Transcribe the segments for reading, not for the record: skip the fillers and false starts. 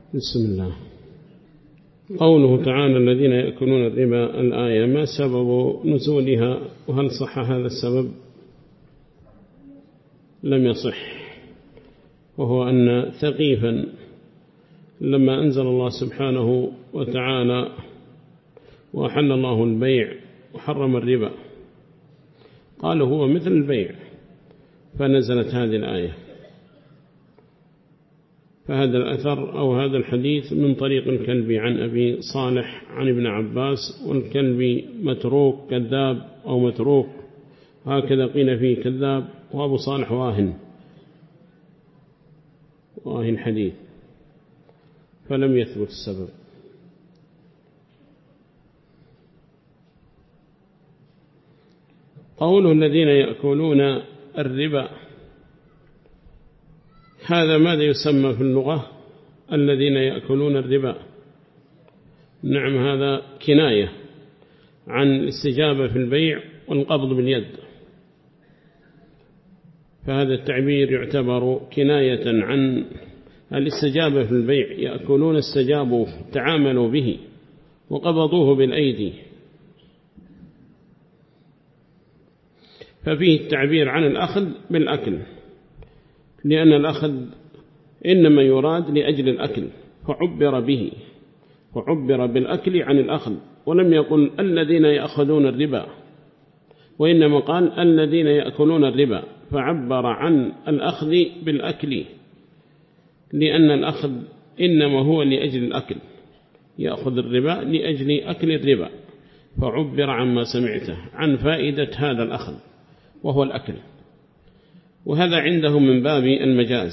بسم الله. قوله تعالى الذين يأكلون الربا، الآية ما سبب نزولها وهل صح هذا السبب؟ لم يصح، وهو أن ثقيفا لما أنزل الله سبحانه وتعالى وأحل الله البيع وحرم الربا قالوا هو مثل البيع، فنزلت هذه الآية. فهذا الأثر أو هذا الحديث من طريق الكلبي عن أبي صالح عن ابن عباس، والكلبي متروك كذاب أو متروك هكذا قيل فيه كذاب، وأبو صالح واهن حديث، فلم يثبت السبب. قوله الذين يأكلون الربا، هذا ماذا يسمى في اللغة؟ الذين يأكلون الربا، نعم، هذا كناية عن الاستجابة في البيع والقبض باليد، فهذا التعبير يعتبر كناية عن الاستجابة في البيع. يأكلون استجابوا تعاملوا به وقبضوه بالأيدي، ففيه التعبير عن الأخذ بالأكل، لأن الأخذ إنما يراد لأجل الأكل، فعبر بالأكل عن الأخذ، ولم يقل الذين يأخذون الربا، وإنما قال الذين يأكلون الربا، فعبر عن الأخذ بالأكل، لأن الأخذ إنما هو لأجل الأكل، يأخذ الربا لأجل أكل الربا، فعبر عما سمعته عن فائدة هذا الأخذ وهو الأكل. وهذا عنده من باب المجاز،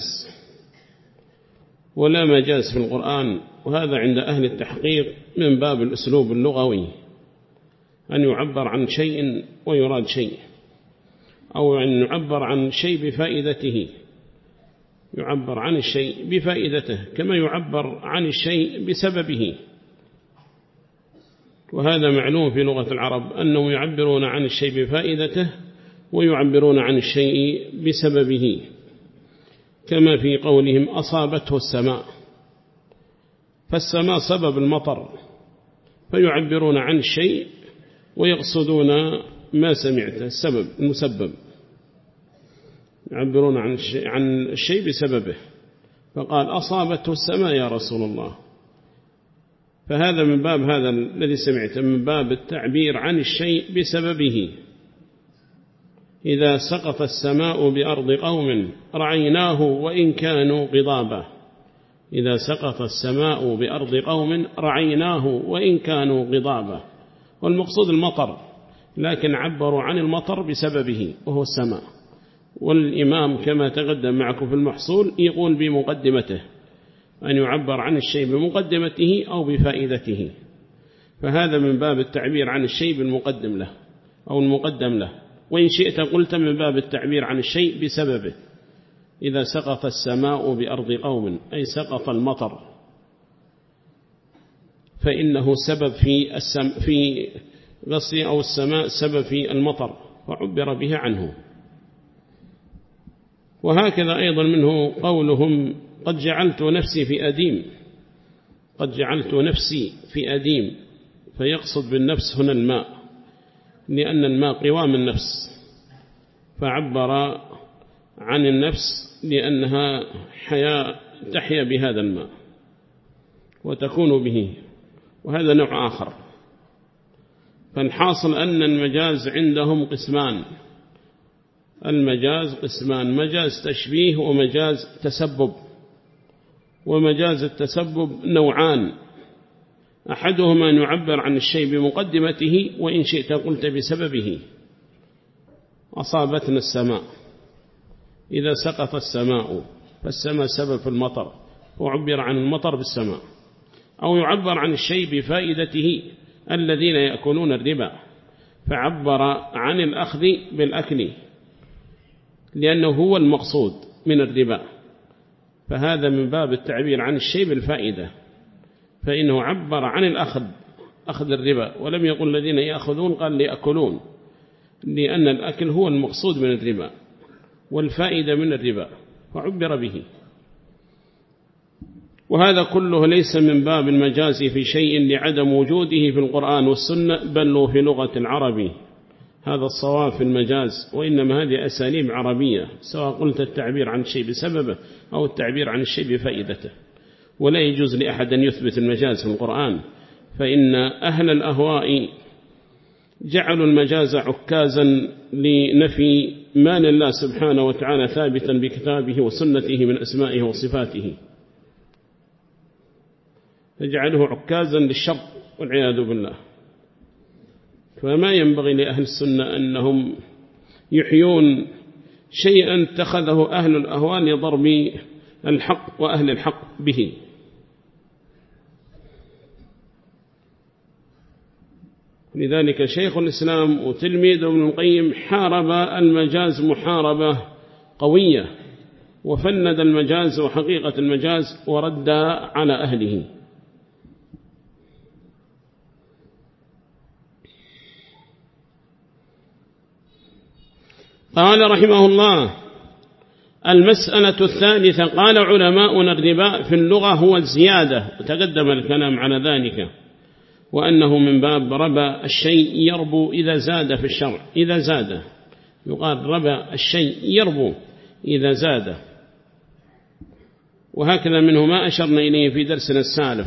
ولا مجاز في القرآن، وهذا عند أهل التحقيق من باب الأسلوب اللغوي، أن يعبر عن شيء ويراد شيء، أو أن يعبر عن شيء بفائدته، يعبر عن الشيء بفائدته كما يعبر عن الشيء بسببه. وهذا معلوم في لغة العرب أنهم يعبرون عن الشيء بفائدته ويعبرون عن الشيء بسببه، كما في قولهم أصابته السماء، فالسماء سبب المطر، فيعبرون عن الشيء ويقصدون ما سمعته السبب المسبب، يعبرون عن الشيء بسببه، فقال أصابته السماء يا رسول الله، فهذا من باب هذا الذي سمعته، من باب التعبير عن الشيء بسببه. إذا سقط السماء بأرض قوم رعيناه وإن كانوا غضابا، إذا سقط السماء بأرض قوم رعيناه وإن كانوا غضابا، والمقصود المطر، لكن عبروا عن المطر بسببه وهو السماء. والإمام كما تقدم معكم في المحصول يقول بمقدمته، أن يعبر عن الشيء بمقدمته أو بفائدته، فهذا من باب التعبير عن الشيء بالمقدم له أو المقدم له. وإن شئت قلت من باب التعبير عن الشيء بسببه، إذا سقط السماء بأرض قوم أي سقط المطر، فإنه سبب في غص أو السماء سبب في المطر، فعبر به عنه. وهكذا أيضا منه قولهم قد جعلت نفسي في أديم، قد جعلت نفسي في أديم، فيقصد بالنفس هنا الماء، لأن الماء قوام النفس، فعبر عن النفس لأنها تحيا بهذا الماء وتكون به، وهذا نوع آخر. فالحاصل أن المجاز عندهم قسمان، المجاز قسمان، مجاز تشبيه ومجاز تسبب. ومجاز التسبب نوعان، أحدهما أن يعبر عن الشيء بمقدمته، وإن شئت قلت بسببه. أصابتنا السماء، إذا سقط السماء فالسماء سبب في المطر، وعبر عن المطر بالسماء. أو يعبر عن الشيء بفائدته، الذين يأكلون الربا، فعبر عن الأخذ بالأكل لأنه هو المقصود من الربا، فهذا من باب التعبير عن الشيء بالفائدة، فإنه عبر عن أخذ الربا، ولم يقل الذين يأخذون، قال ليأكلون، لأن الأكل هو المقصود من الربا والفائدة من الربا، وعبر به. وهذا كله ليس من باب المجاز في شيء لعدم وجوده في القرآن والسنة، بل في لغة العربي. هذا الصواب في المجاز، وإنما هذه أساليب عربية، سواء قلت التعبير عن الشيء بسببه أو التعبير عن الشيء بفائدته. ولا يجوز لأحد أن يثبت المجاز في القرآن، فإن أهل الأهواء جعلوا المجاز عكازا لنفي ما لله سبحانه وتعالى ثابتا بكتابه وسنته من أسمائه وصفاته، فجعله عكازا للشر والعياذ بالله. فما ينبغي لأهل السنة أنهم يحيون شيئا اتخذه أهل الأهواء لضرب الحق وأهل الحق به. لذلك شيخ الإسلام وتلميذ ابن القيم حارب المجاز محاربة قوية، وفند المجاز وحقيقة المجاز ورد على أهله. قال رحمه الله: المسألة الثالثة، قال علماؤنا الربا في اللغة هو الزيادة، وتقدم الكلام على ذلك، وأنه من باب ربا الشيء يربو إذا زاد في الشرع، إذا زاد يقال ربا الشيء يربو إذا زاد. وهكذا منه ما أشرنا إليه في درسنا السالف،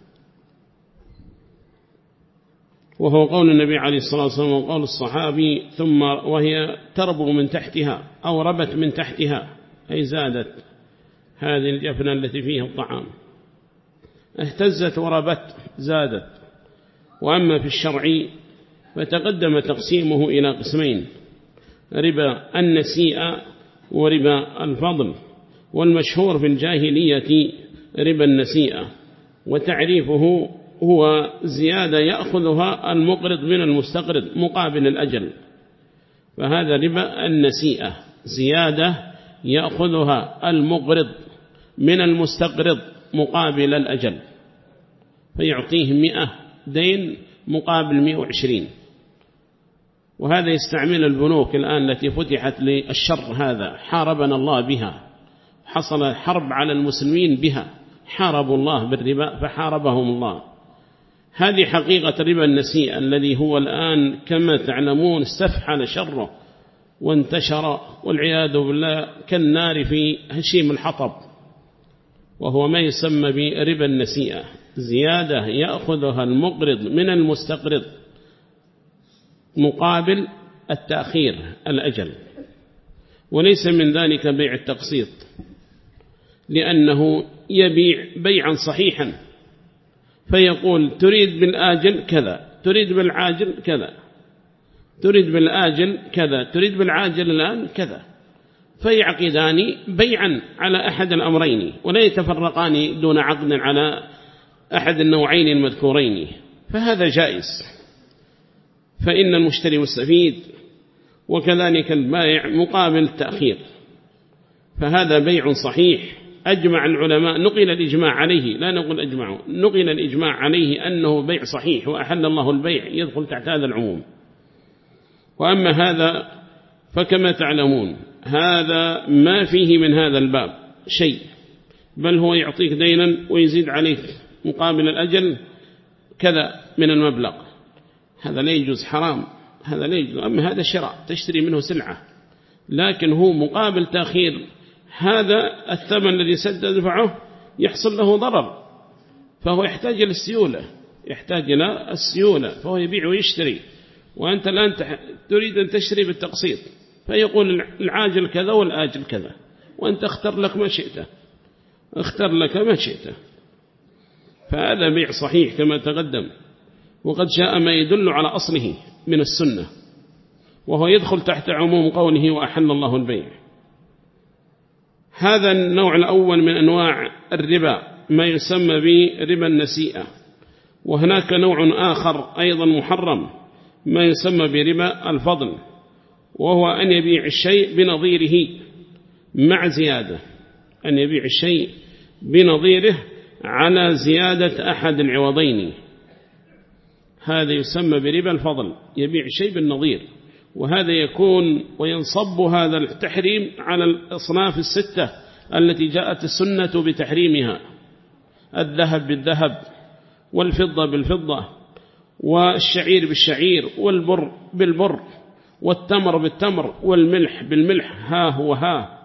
وهو قول النبي عليه الصلاة والسلام وقول الصحابي: ثم وهي تربو من تحتها أو ربت من تحتها، أي زادت هذه الجفنة التي فيها الطعام، اهتزت وربت زادت. وأما في الشرع فتقدم تقسيمه إلى قسمين: ربا النسيئة وربا الفضل. والمشهور في الجاهلية ربا النسيئة، وتعريفه هو زيادة يأخذها المقرض من المستقرض مقابل الأجل، فهذا ربا النسيئة، زيادة يأخذها المقرض من المستقرض مقابل الأجل، فيعطيه 100 دين مقابل 120. وهذا يستعمل البنوك الآن التي فتحت للشر، هذا حاربنا الله بها، حصل حرب على المسلمين بها، حاربوا الله بالربا فحاربهم الله. هذه حقيقة ربا النسيئة الذي هو الآن كما تعلمون استفحل شره وانتشر والعياذ بالله كالنار في هشيم الحطب، وهو ما يسمى بربا النسيئة، زيادة يأخذها المقرض من المستقرض مقابل التأخير الأجل. وليس من ذلك بيع التقسيط، لأنه يبيع بيعا صحيحا، فيقول: تريد بالآجل كذا، تريد بالعاجل كذا، تريد بالآجل كذا، تريد بالعاجل الآن كذا، فيعقدان بيعا على أحد الأمرين، ولا يتفرقان دون عقد على أحد النوعين المذكورين، فهذا جائز، فإن المشتري مستفيد، وكذلك البائع مقابل التأخير، فهذا بيع صحيح. أجمع العلماء، نقل الإجماع عليه، لا نقول أجمعوا، نقل الإجماع عليه أنه بيع صحيح، وأحل الله البيع، يدخل تحت هذا العموم. وأما هذا فكما تعلمون هذا ما فيه من هذا الباب شيء، بل هو يعطيك دينا ويزيد عليك مقابل الأجل كذا من المبلغ، هذا لا يجوز، حرام، هذا لا يجوز. أما هذا شراء تشتري منه سلعة، لكن هو مقابل تأخير هذا الثمن الذي سدفعه يحصل له ضرر، فهو يحتاج إلى السيولة، يحتاج إلى السيولة، فهو يبيع ويشتري، وأنت الآن تريد أن تشتري بالتقسيط، فيقول العاجل كذا والآجل كذا، وأنت اختر لك ما شئت، اختر لك ما شئت، فهذا بيع صحيح كما تقدم. وقد جاء ما يدل على أصله من السنة، وهو يدخل تحت عموم قوله: وأحل الله البيع. هذا النوع الأول من أنواع الربا ما يسمى بربا النسيئة. وهناك نوع آخر أيضا محرم ما يسمى بربا الفضل، وهو أن يبيع الشيء بنظيره مع زيادة، أن يبيع الشيء بنظيره على زيادة أحد العوضين، هذا يسمى بربا الفضل، يبيع الشيء بالنظير. وهذا يكون وينصب هذا التحريم على الأصناف الستة التي جاءت السنة بتحريمها، الذهب بالذهب والفضة بالفضة والشعير بالشعير والبر بالبر والتمر بالتمر والملح بالملح، ها هو ها،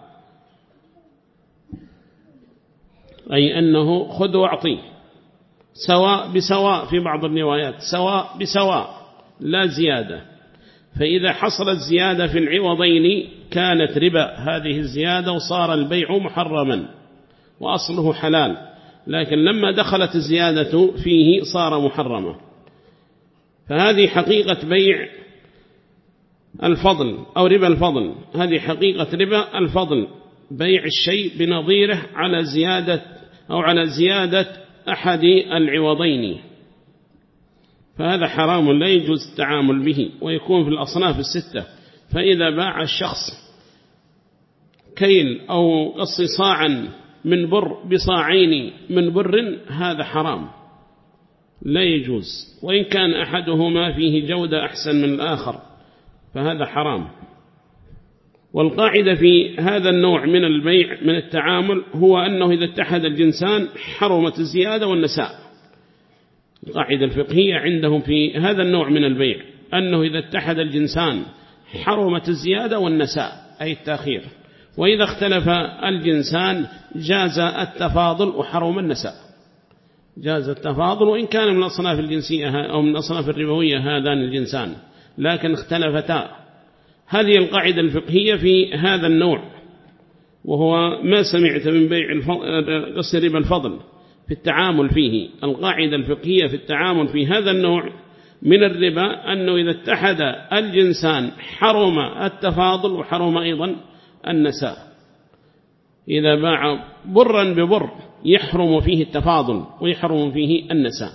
أي أنه خذ واعطي، سواء بسواء في بعض الروايات، سواء بسواء لا زيادة. فإذا حصلت زيادة في العوضين كانت ربا هذه الزيادة وصار البيع محرما وأصله حلال، لكن لما دخلت الزيادة فيه صار محرما. فهذه حقيقة بيع الفضل أو ربا الفضل، هذه حقيقة ربا الفضل، بيع الشيء بنظيره على زيادة أو على زيادة أحد العوضين، فهذا حرام لا يجوز التعامل به، ويكون في الأصناف الستة. فإذا باع الشخص كيل أو قص صاعا من بر بصاعين من بر هذا حرام لا يجوز، وإن كان أحدهما فيه جودة أحسن من الآخر فهذا حرام. والقاعدة في هذا النوع من البيع من التعامل هو أنه إذا اتحد الجنسان حرمت الزيادة والنساء. القاعدة الفقهية عندهم في هذا النوع من البيع أنه إذا اتحد الجنسان حرمت الزيادة والنساء أي التأخير، وإذا اختلف الجنسان جاز التفاضل وحرم النساء، جاز التفاضل وإن كان من الأصناف الجنسية أو من الأصناف الربوية هذان الجنسان لكن اختلفتا. هذه القاعدة الفقهية في هذا النوع، وهو ما سمعت من بيع قص ربا الفضل في التعامل فيه. القاعدة الفقهية في التعامل في هذا النوع من الربا أنه إذا اتحد الجنسان حرم التفاضل وحرم أيضا النساء. إذا باع برا ببر يحرم فيه التفاضل ويحرم فيه النساء.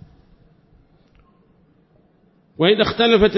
وإذا اختلفت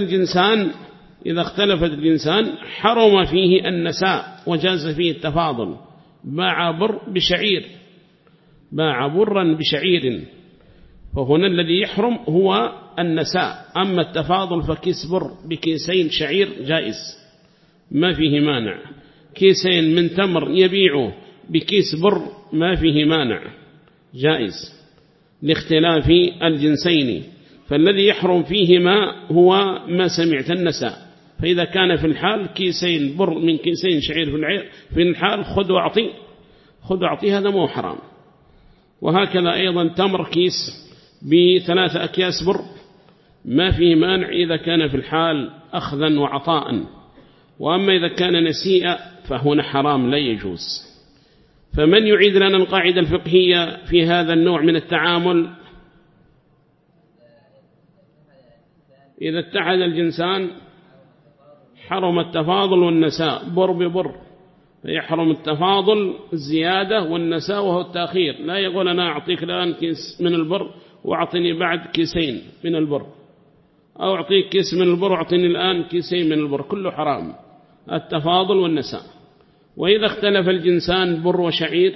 الجنسان حرم فيه النساء وجاز فيه التفاضل. باع بر بشعير، باع برا بشعير، فهنا الذي يحرم هو النساء. أما التفاضل فكيس بر بكيسين شعير جائز ما فيه مانع، كيسين من تمر يبيعه بكيس بر ما فيه مانع جائز لاختلاف الجنسين. فالذي يحرم فيهما هو ما سمعت النساء. فإذا كان في الحال كيسين بر من كيسين شعير في الحال خذ واعطي هذا مو حرام. وهكذا أيضا تمر كيس ب3 أكياس بر ما فيه مانع إذا كان في الحال أخذا وعطاء. وأما إذا كان نسيئا فهنا حرام لا يجوز. فمن يعيد لنا القاعدة الفقهية في هذا النوع من التعامل؟ إذا اتحد الجنسان حرم التفاضل والنساء، بر ببر، فيحرم التفاضل الزيادة والنساء وهو التأخير. لا يقول أنا أعطيك الآن كيس من البر وأعطني بعد كيسين من البر، أو أعطيك كيس من البر وأعطني الآن كيسين من البر، كله حرام التفاضل والنساء. وإذا اختلف الجنسان بر وشعير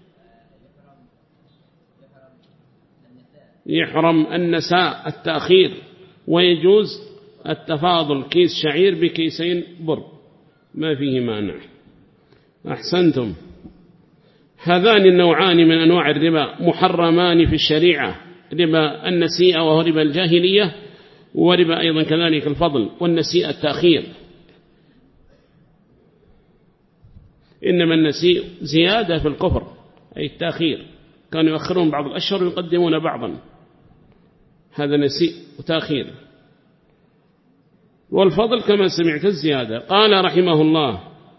يحرم النساء التأخير ويجوز التفاضل، كيس شعير بكيسين بر ما فيه مانع. أحسنتم. هذان النوعان من أنواع الربا محرمان في الشريعة، ربا النسيئة وهو ربا الجاهلية، وربا أيضا كذلك الفضل والنسيئة التأخير. إنما النسيء زيادة في الكفر أي التأخير، كانوا يؤخرون بعض الأشهر ويقدمون بعضا، هذا نسيء وتأخير. والفضل كما سمعت الزيادة. قال رحمه الله: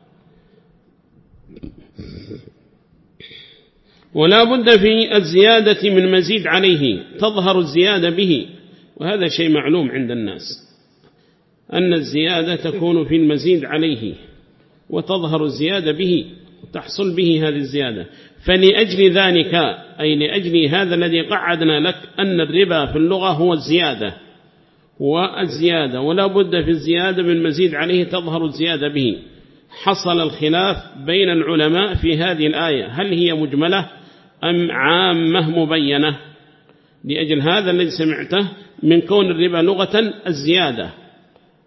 ولا بد في الزيادة من مزيد عليه تظهر الزيادة به. وهذا شيء معلوم عند الناس أن الزيادة تكون في المزيد عليه وتظهر الزيادة به وتحصل به هذه الزيادة. فلأجل ذلك أي لأجل هذا الذي قعدنا لك أن الربا في اللغة هو الزيادة والزيادة، ولا بد في الزيادة من مزيد عليه تظهر الزيادة به. حصل الخلاف بين العلماء في هذه الآية، هل هي مجملة أم عامة مبينة؟ لأجل هذا الذي سمعته من كون الربا لغة الزيادة،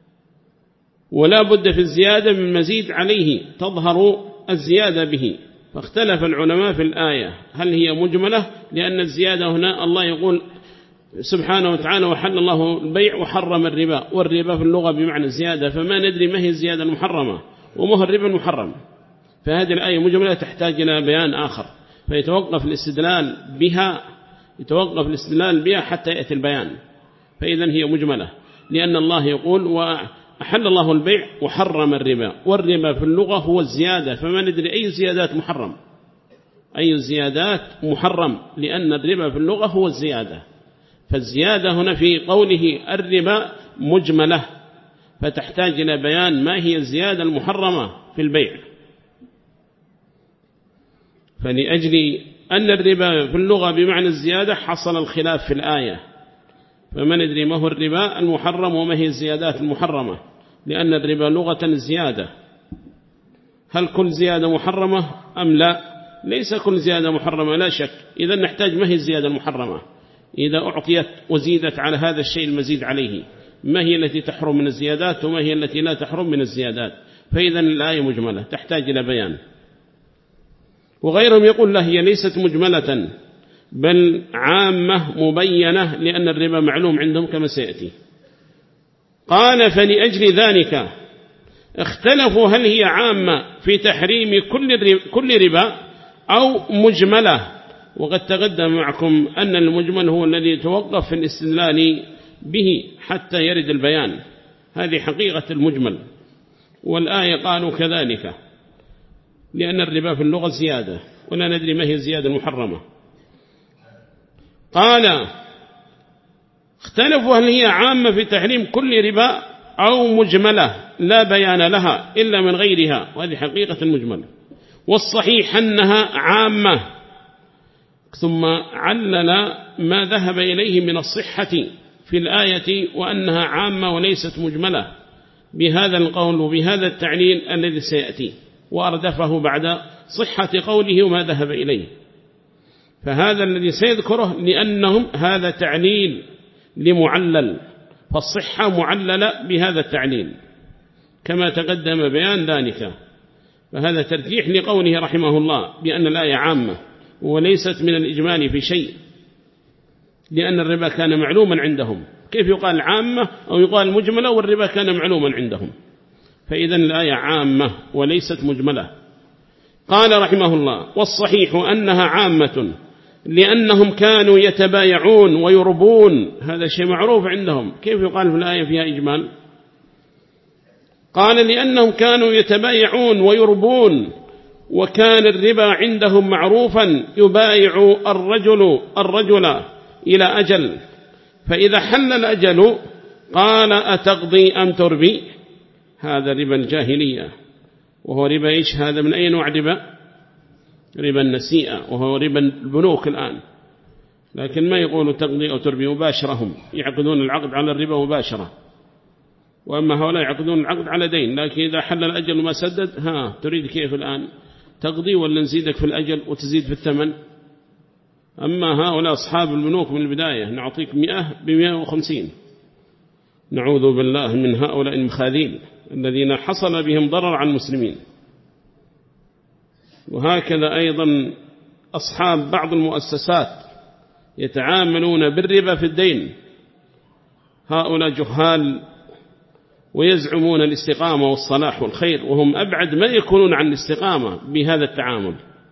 ولا بد في الزيادة من مزيد عليه تظهر الزيادة به. فاختلف العلماء في الآية هل هي مجملة، لأن الزيادة هنا الله يقول سبحانه وتعالى وحل الله البيع وحرم الربا، والربا في اللغة بمعنى الزيادة، فما ندري ما هي الزيادة المحرمة وما هو الربا المحرم. فهذه الآية مجملة تحتاج إلى بيان آخر، فيتوقف الاستدلال بها حتى يأتي البيان. فإذا هي مجملة، لأن الله يقول وأحل الله البيع وحرم الربا، والربا في اللغة هو الزيادة، فما ندري أي زيادات محرم، لأن الربا في اللغة هو الزيادة. فالزيادة هنا في قوله الربا مجملة، فتحتاج إلى بيان ما هي الزيادة المحرمة في البيع. فلأجل أن الربا في اللغة بمعنى الزيادة حصل الخلاف في الآية، فما ندري ما هو الربا المحرم وما هي الزيادات المحرمة، لأن الربا لغة الزيادة. هل كل زيادة محرمة أم لا؟ ليس كل زيادة محرمة لا شك. إذا نحتاج ما هي الزيادة المحرمة إذا أعطيت وزيدت على هذا الشيء المزيد عليه، ما هي التي تحرم من الزيادات وما هي التي لا تحرم من الزيادات. فإذا الآية مجملة تحتاج إلى بيان. وغيرهم يقول لا، هي ليست مجملة بل عامة مبينة، لأن الربا معلوم عندهم كما سيأتي. قال فلأجل ذلك اختلفوا هل هي عامة في تحريم كل ربا أو مجملة. وقد تقدم معكم أن المجمل هو الذي يتوقف في الاستدلال به حتى يرد البيان، هذه حقيقة المجمل. والآية قالوا كذلك، لأن الربا في اللغة زيادة ولا ندري ما هي الزيادة المحرمة. قال اختلفوا هل هي عامة في تحريم كل ربا أو مجملة لا بيان لها إلا من غيرها، وهذه حقيقة المجمل. والصحيح أنها عامة، ثم علل ما ذهب إليه من الصحة في الآية وأنها عامة وليست مجملة بهذا القول وبهذا التعليل الذي سيأتي، وأردفه بعد صحة قوله وما ذهب إليه. فهذا الذي سيذكره لأنهم هذا تعليل لمعلل، فالصحة معللة بهذا التعليل كما تقدم بيان ذلك. فهذا ترجيح لقوله رحمه الله بأن الآية عامة وليست من الإجمال في شيء، لأن الربا كان معلوما عندهم. كيف يقال عامة أو يقال مجملة والربا كان معلوما عندهم؟ فإذا الآية عامة وليست مجملة. قال رحمه الله والصحيح أنها عامة لأنهم كانوا يتبايعون ويربون، هذا شيء معروف عندهم. كيف يقال في الآية فيها إجمال؟ قال لأنهم كانوا يتبايعون ويربون، وكان الربا عندهم معروفا، يبايع الرجل إلى أجل، فإذا حل الأجل قال أتقضي أم تربي؟ هذا ربا الجاهلية، وهو ربا إيش؟ هذا من أي نوع ربا؟ ربا النسيئة، وهو ربا البنوك الآن. لكن ما يقولوا تقضي أو تربي مباشرة، هم يعقدون العقد على الربا مباشرة، وأما هؤلاء يعقدون العقد على دين. لكن إذا حل الأجل وما سدد، تريد كيف الآن؟ تقضي ولا نزيدك في الأجل وتزيد في الثمن؟ أما هؤلاء أصحاب البنوك من البداية نعطيك 100 ب150. نعوذ بالله من هؤلاء المخاذيل الذين حصل بهم ضرر على المسلمين. وهكذا أيضا أصحاب بعض المؤسسات يتعاملون بالربا في الدين، هؤلاء جهال ويزعمون الاستقامة والصلاح والخير، وهم أبعد ما يكونون عن الاستقامة بهذا التعامل.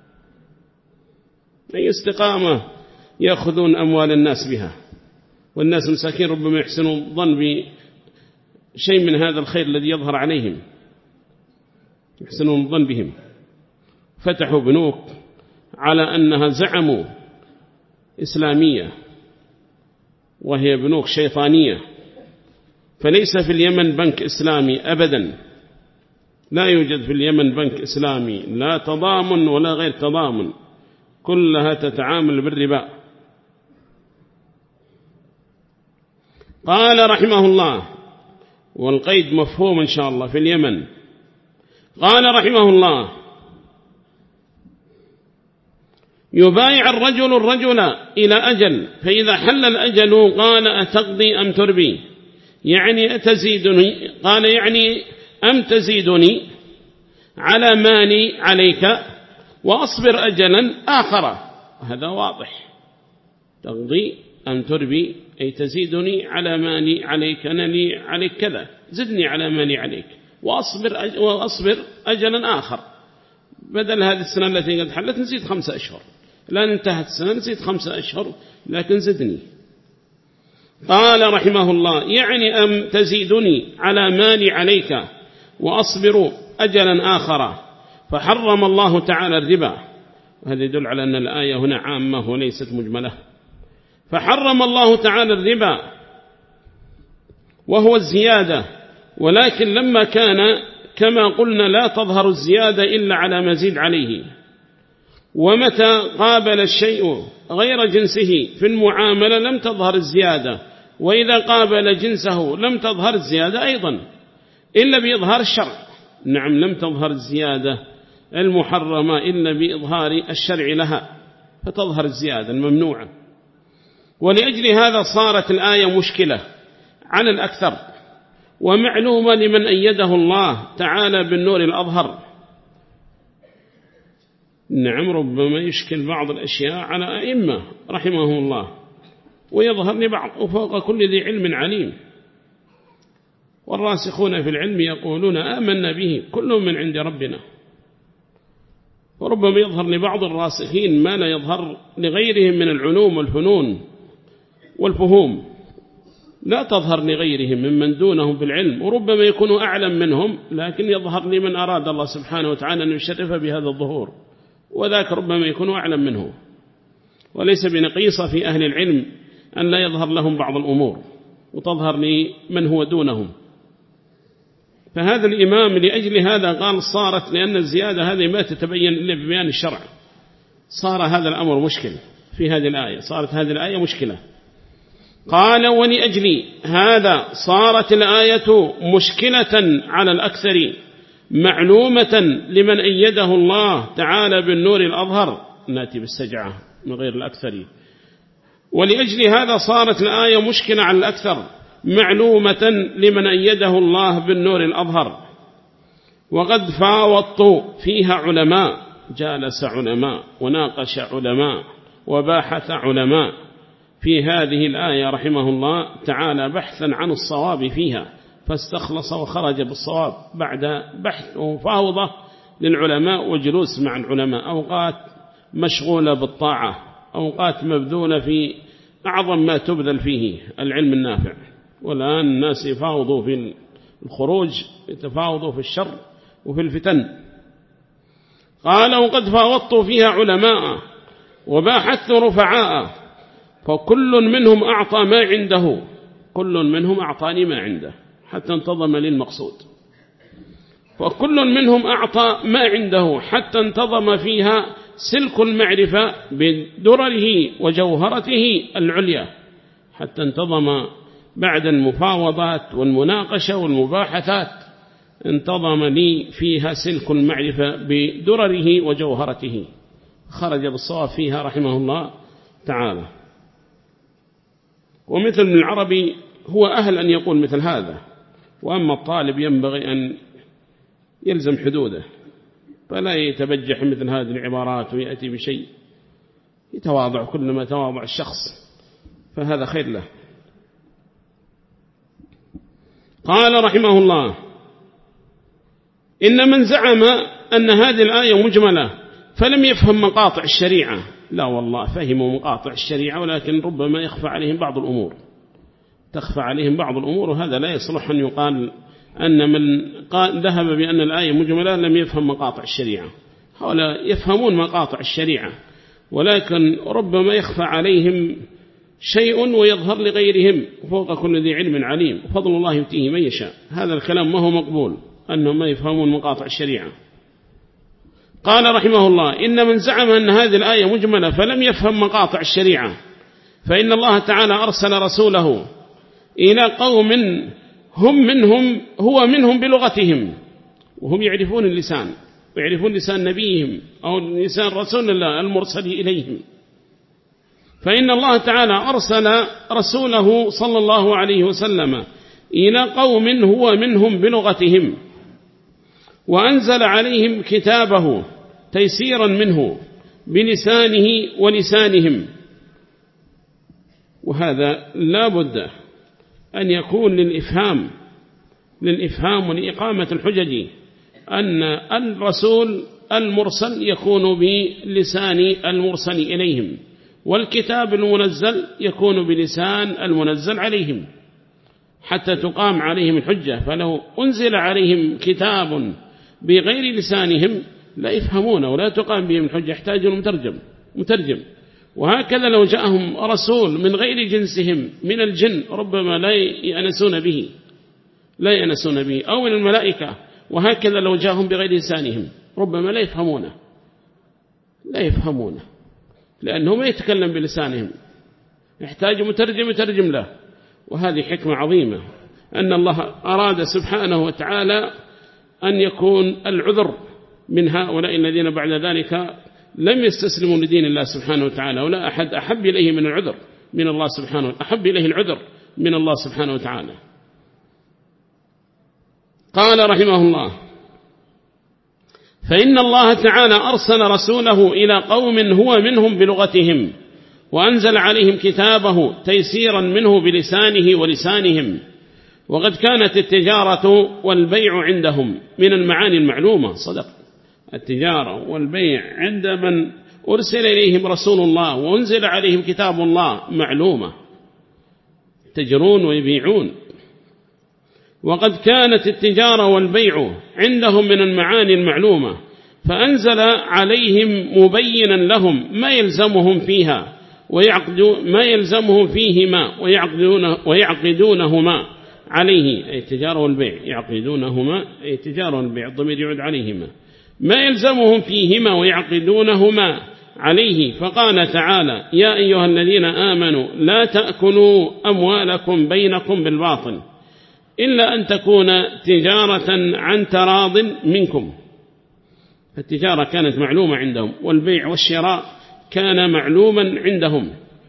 أي استقامة؟ يأخذون أموال الناس بها، والناس مساكين ربما يحسنون الظن بشيء من هذا الخير الذي يظهر عليهم، يحسنون الظن بهم. فتحوا بنوك على أنها زعموا إسلامية وهي بنوك شيطانية، فليس في اليمن بنك إسلامي أبدا، لا يوجد في اليمن بنك إسلامي، لا تضامن ولا غير تضامن، كلها تتعامل بالربا. قال رحمه الله، والقيد مفهوم إن شاء الله في اليمن. قال رحمه الله يبايع الرجل إلى أجل، فإذا حل الأجل قال أتقضي أم تربي؟ يعني أتزيدني؟ قال يعني أم تزيدني على مالي عليك؟ وأصبر أجلا آخر. هذا واضح. تقضي أن تربي أي تزيدني على ما لي عليك، أنا لي عليك كذا، زدني على ما لي عليك. وأصبر أجلا آخر، بدل هذه السنة التي قد حلت نزيد 5 أشهر، لأن انتهت السنة نزيد 5 أشهر لكن زدني. قال رحمه الله يعني أم تزيدني على ما لي عليك وأصبر أجلا آخر. فحرم الله تعالى الربا، وهذا يدل على أن الآية هنا عامة وليست مجملة. فحرم الله تعالى الربا وهو الزيادة، ولكن لما كان كما قلنا لا تظهر الزيادة إلا على مزيد عليه، ومتى قابل الشيء غير جنسه في المعاملة لم تظهر الزيادة، وإذا قابل جنسه لم تظهر الزيادة أيضا إلا بإظهار الشرع. نعم، لم تظهر الزيادة المحرمة إلا بإظهار الشرع لها، فتظهر الزيادة الممنوعة. ولأجل هذا صارت الآية مشكلة على الأكثر، ومعلومة لمن أيده الله تعالى بالنور الأظهر. نعم، ربما يشكل بعض الأشياء على أئمة رحمه الله ويظهر لبعض، وفوق كل ذي علم عليم. والراسخون في العلم يقولون آمنا به كل من عند ربنا. وربما يظهر لبعض الراسخين ما لا يظهر لغيرهم من العلوم والفنون والفهوم، لا تظهر لغيرهم ممن دونهم في العلم، وربما يكونوا أعلم منهم، لكن يظهر لمن أراد الله سبحانه وتعالى أن يشرف بهذا الظهور، وذاك ربما يكونوا أعلم منه. وليس بنقيصة في أهل العلم أن لا يظهر لهم بعض الأمور وتظهر لمن هو دونهم. فهذا الإمام لأجل هذا قال صارت، لأن الزيادة هذه ما تتبين إلا ببيان الشرع، صار هذا الأمر مشكل في هذه الآية، صارت هذه الآية مشكلة. قال ولأجل هذا صارت الآية مشكلة على الأكثر معلومة لمن أيده الله تعالى بالنور الأظهر. نأتي بالسجعة من غير الأكثر. ولأجل هذا صارت الآية مشكلة على الأكثر معلومة لمن أيده الله بالنور الأظهر. وقد فاوضت فيها علماء، جالس علماء وناقش علماء وباحث علماء في هذه الآية رحمه الله تعالى بحثا عن الصواب فيها، فاستخلص وخرج بالصواب بعد بحث ومفاوضة للعلماء وجلوس مع العلماء، أوقات مشغولة بالطاعة، أوقات مبذولة في أعظم ما تبذل فيه العلم النافع. والآن الناس يفاوضوا في الخروج، يتفاوضوا في الشر وفي الفتن. قال وقد فاوضت فيها علماء وباحثت رفعاء، فكل منهم أعطى ما عنده، كل منهم أعطاني ما عنده حتى انتظم لي المقصود. فكل منهم أعطى ما عنده حتى انتظم فيها سلك المعرفة بدرره وجوهرته العليا، حتى انتظم بعد المفاوضات والمناقشة والمباحثات، انتظم لي فيها سلك المعرفة بدرره وجوهرته، خرج بالصواب فيها رحمه الله تعالى. ومثل ابن العربي هو أهل أن يقول مثل هذا، وأما الطالب ينبغي أن يلزم حدوده، فلا يتبجح مثل هذه العبارات ويأتي بشيء، يتواضع كلما تواضع الشخص فهذا خير له. قال رحمه الله إن من زعم أن هذه الآية مجملة فلم يفهم مقاطع الشريعة، لا والله فهموا مقاطع الشريعة، ولكن ربما يخفى عليهم بعض الأمور، تخفى عليهم بعض الأمور، وهذا لا يصلح أن يقال أن من ذهب بأن الآية مجملة لم يفهم مقاطع الشريعة. هؤلاء يفهمون مقاطع الشريعة، ولكن ربما يخفى عليهم شيء ويظهر لغيرهم، وفوق كل ذي علم عليم، وفضل الله يؤتيه من يشاء. هذا الكلام ما هو مقبول، أنهم ما يفهمون مقاطع الشريعة. قال رحمه الله إن من زعم أن هذه الآية مجملة فلم يفهم مقاطع الشريعة، فإن الله تعالى أرسل رسوله إلى قوم هو منهم بلغتهم، وهم يعرفون اللسان ويعرفون لسان نبيهم أو لسان رسول الله المرسل إليهم. فإن الله تعالى أرسل رسوله صلى الله عليه وسلم إلى قوم هو منهم بلغتهم، وأنزل عليهم كتابه تيسيرا منه بلسانه ولسانهم. وهذا لا بد أن يكون للإفهام ولإقامة الحجج، أن الرسول المرسل يكون بلسان المرسل إليهم، والكتاب المنزل يكون بلسان المنزل عليهم حتى تقام عليهم الحجة. فلو أنزل عليهم كتاب بغير لسانهم لا يفهمون ولا تقام بهم الحجة، يحتاجون مترجم. وهكذا لو جاءهم رسول من غير جنسهم من الجن ربما لا يأنسون به أو من الملائكة، وهكذا لو جاءهم بغير لسانهم ربما لا يفهمونه لأنه ما يتكلم بلسانهم، يحتاج مترجم يترجم له. وهذه حكمة عظيمة أن الله أراد سبحانه وتعالى أن يكون العذر من هؤلاء الذين بعد ذلك لم يستسلموا لدين الله سبحانه وتعالى، ولا أحد أحب إليه من العذر من الله سبحانه، أحب إليه العذر من الله سبحانه وتعالى. قال رحمه الله: فإن الله تعالى أرسل رسوله إلى قوم هو منهم بلغتهم، وأنزل عليهم كتابه تيسيرا منه بلسانه ولسانهم. وقد كانت التجارة والبيع عندهم من المعاني المعلومة، صدق، التجارة والبيع عند من أرسل إليهم رسول الله وأنزل عليهم كتاب الله معلومة، تجرون ويبيعون. وقد كانت التجارة والبيع عندهم من المعاني المعلومة، فأنزل عليهم مبينا لهم ما يلزمهم فيها ويعقدونهما عليه، أي التجارة والبيع، يعقدونهما أي التجارة والبيع، الضمير يعود عليهما، ما يلزمهم فيهما ويعقدونهما عليه. فقال تعالى: يا أيها الذين آمنوا لا تأكلوا أموالكم بينكم بالباطل إلا أن تكون تجارة عن تراض منكم. التجارة كانت معلومة عندهم، والبيع والشراء كان معلوما عندهم.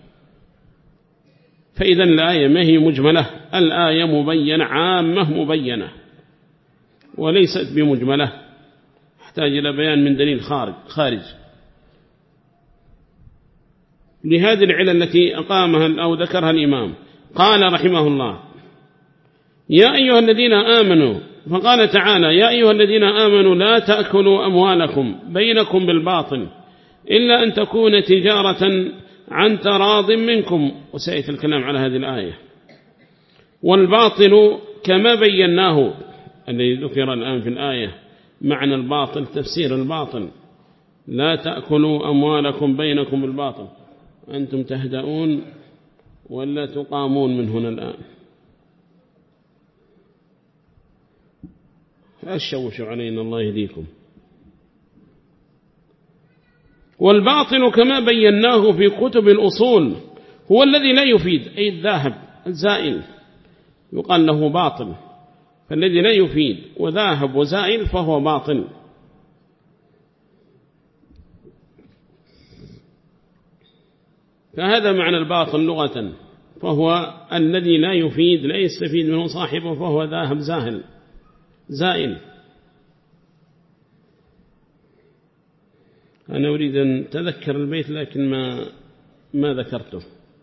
فإذا الآية ما هي مجملة، الآية مبينة عامة مبينة وليست بمجملة، يحتاج إلى بيان من دليل خارج. لهذه العلة التي أقامها أو ذكرها الإمام قال رحمه الله: يا أيها الذين آمنوا، فقال تعالى: يا أيها الذين آمنوا لا تأكلوا أموالكم بينكم بالباطل إلا أن تكون تجارة عن تراض منكم. وسيأتي الكلام على هذه الآية. والباطل كما بيناه الذي ذكر الآن في الآية، معنى الباطل تفسير الباطل: لا تأكلوا أموالكم بينكم بالباطل. أنتم تهدؤون ولا تقامون من هنا الآن؟ أشوشوا علينا، الله يهديكم. والباطل كما بيناه في كتب الأصول هو الذي لا يفيد، أي الذاهب الزائل يقال له باطل، فالذي لا يفيد وذاهب وزائل فهو باطل. فهذا معنى الباطل لغة، فهو الذي لا يفيد لا يستفيد منه صاحبه، فهو ذاهب زائل. أنا أريد أن تذكر البيت لكن ما ذكرته.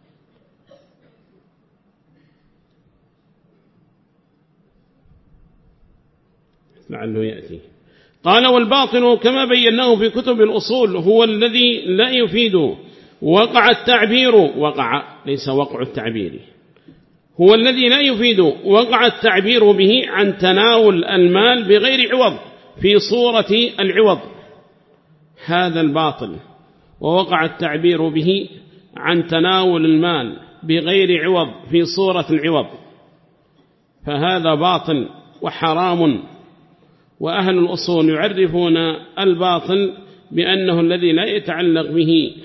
لعله يأتي. قال: والباطل كما بيناه في كتب الأصول هو الذي لا يفيد. وقع التعبير، ليس وقع التعبير، هو الذي لا يفيد، وقع التعبير به عن تناول المال بغير عوض في صورة العوض، هذا الباطل. ووقع التعبير به عن تناول المال بغير عوض في صورة العوض، فهذا باطل وحرام. وأهل الأصول يعرفون الباطل بأنه الذي لا يتعلق به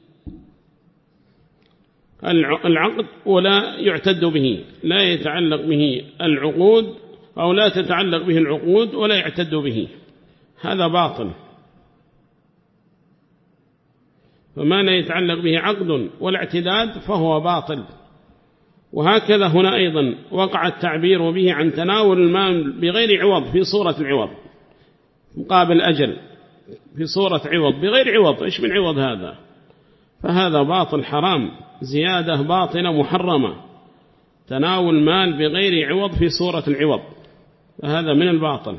العقد ولا يعتد به، لا يتعلق به العقود أو لا تتعلق به العقود ولا يعتد به، هذا باطل. فما لا يتعلق به عقد ولا اعتداد فهو باطل. وهكذا هنا أيضا وقع التعبير به عن تناول المال بغير عوض في صورة العوض مقابل أجل، في صورة عوض بغير عوض، إيش من عوض هذا؟ فهذا باطل حرام، زيادة باطنة محرمة، تناول مال بغير عوض في صورة العوض، فهذا من الباطل.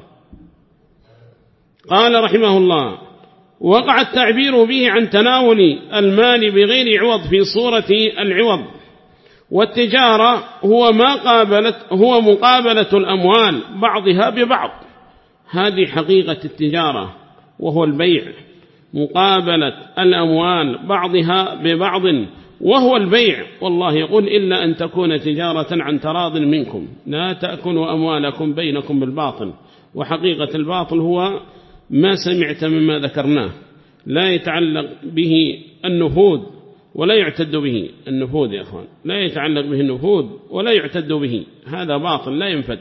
قال رحمه الله: وقع التعبير به عن تناول المال بغير عوض في صورة العوض. والتجارة هو مقابلة الأموال بعضها ببعض، هذه حقيقة التجارة، وهو البيع، مقابلة الأموال بعضها ببعض وهو البيع. والله يقول: إلا أن تكون تجارة عن تراض منكم لا تأكلوا أموالكم بينكم بالباطل. وحقيقة الباطل هو ما سمعت مما ذكرناه، لا يتعلق به النفوذ ولا يعتد به النفوذ يا أخوان، لا يتعلق به النفوذ ولا يعتد به، هذا باطل لا ينفد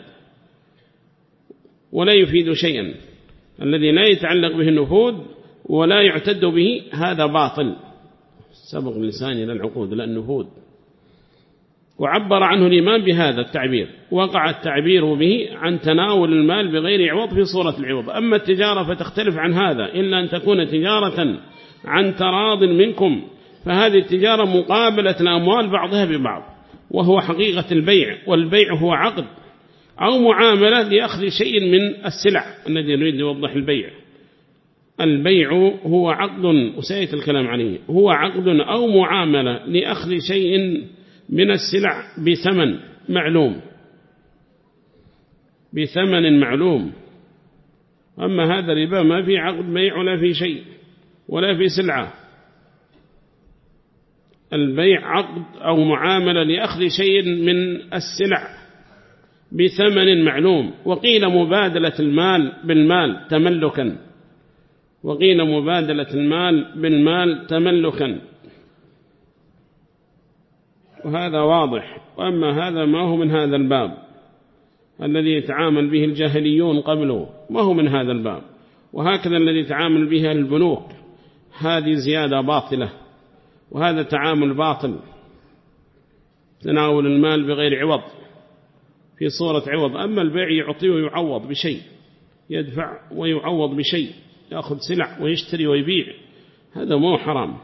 ولا يفيد شيئا. الذي لا يتعلق به النفوذ ولا يعتد به هذا باطل، سبق اللسان إلى العقود لا النفوذ. وعبر عنه الإمام بهذا التعبير: وقع التعبير به عن تناول المال بغير عوض في صورة العوض. أما التجارة فتختلف عن هذا، إلا أن تكون تجارة عن تراض منكم، فهذه التجارة مقابلة الأموال بعضها ببعض، وهو حقيقة البيع. والبيع هو عقد أو معاملة لأخذ شيء من السلع الذي يريد يوضح البيع. البيع هو عقد، وسيأتي الكلام عليه، هو عقد أو معاملة لأخذ شيء من السلع بثمن معلوم، بثمن معلوم. أما هذا الربا ما في عقد بيع ولا في شيء ولا في سلعة. البيع عقد أو معاملة لأخذ شيء من السلع بثمن معلوم. وقيل مبادلة المال بالمال تملكا، وقيل مبادلة المال بالمال تملكا، وهذا واضح. وأما هذا ما هو من هذا الباب الذي يتعامل به الجاهليون قبله، ما هو من هذا الباب. وهكذا الذي يتعامل به البنوك، هذه زيادة باطلة، وهذا تعامل باطل، تناول المال بغير عوض في صورة عوض. أما البيع يعطي ويعوض بشيء، يدفع ويعوض بشيء، يأخذ سلع ويشتري ويبيع، هذا مو حرام،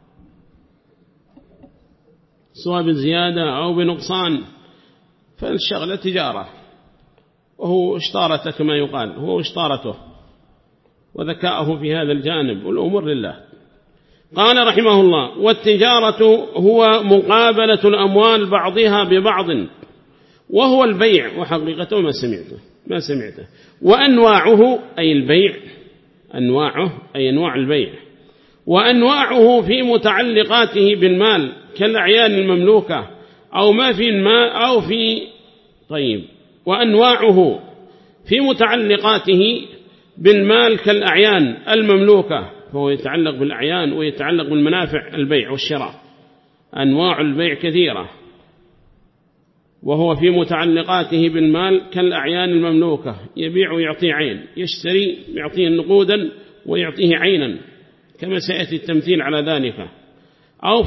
سواء بزيادة أو بنقصان، فالشغلة تجارة، وهو اشتارته كما يقال، هو اشتارته وذكاءه في هذا الجانب، والأمور لله. قال رحمه الله: والتجارة هو مقابلة الأموال بعضها ببعض وهو البيع. وحقيقته ما سمعته. وأنواعه أي البيع، أنواعه أي أنواع البيع، وأنواعه في متعلقاته بالمال كالأعيان المملوكة أو ما في الماء أو في طيب. وأنواعه في متعلقاته بالمال كالأعيان المملوكة، فهو يتعلق بالأعيان ويتعلق بالمنافع، البيع والشراء. أنواع البيع كثيرة، وهو في متعلقاته بالمال كالأعيان المملوكة، يبيع ويعطيه عين، يشتري يعطيه نقودا ويعطيه عينا كما سيأتي التمثيل على ذلك. أو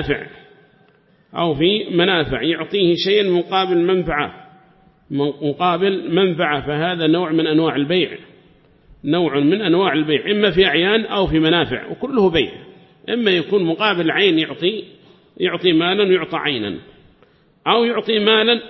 في منافع يعطيه شيئا مقابل منفعة، فهذا نوع من أنواع البيع، نوع من أنواع البيع، إما في أعيان أو في منافع، وكله بيع. إما يكون مقابل عين يعطي مالا ويعطى عينا، أو يعطي مالا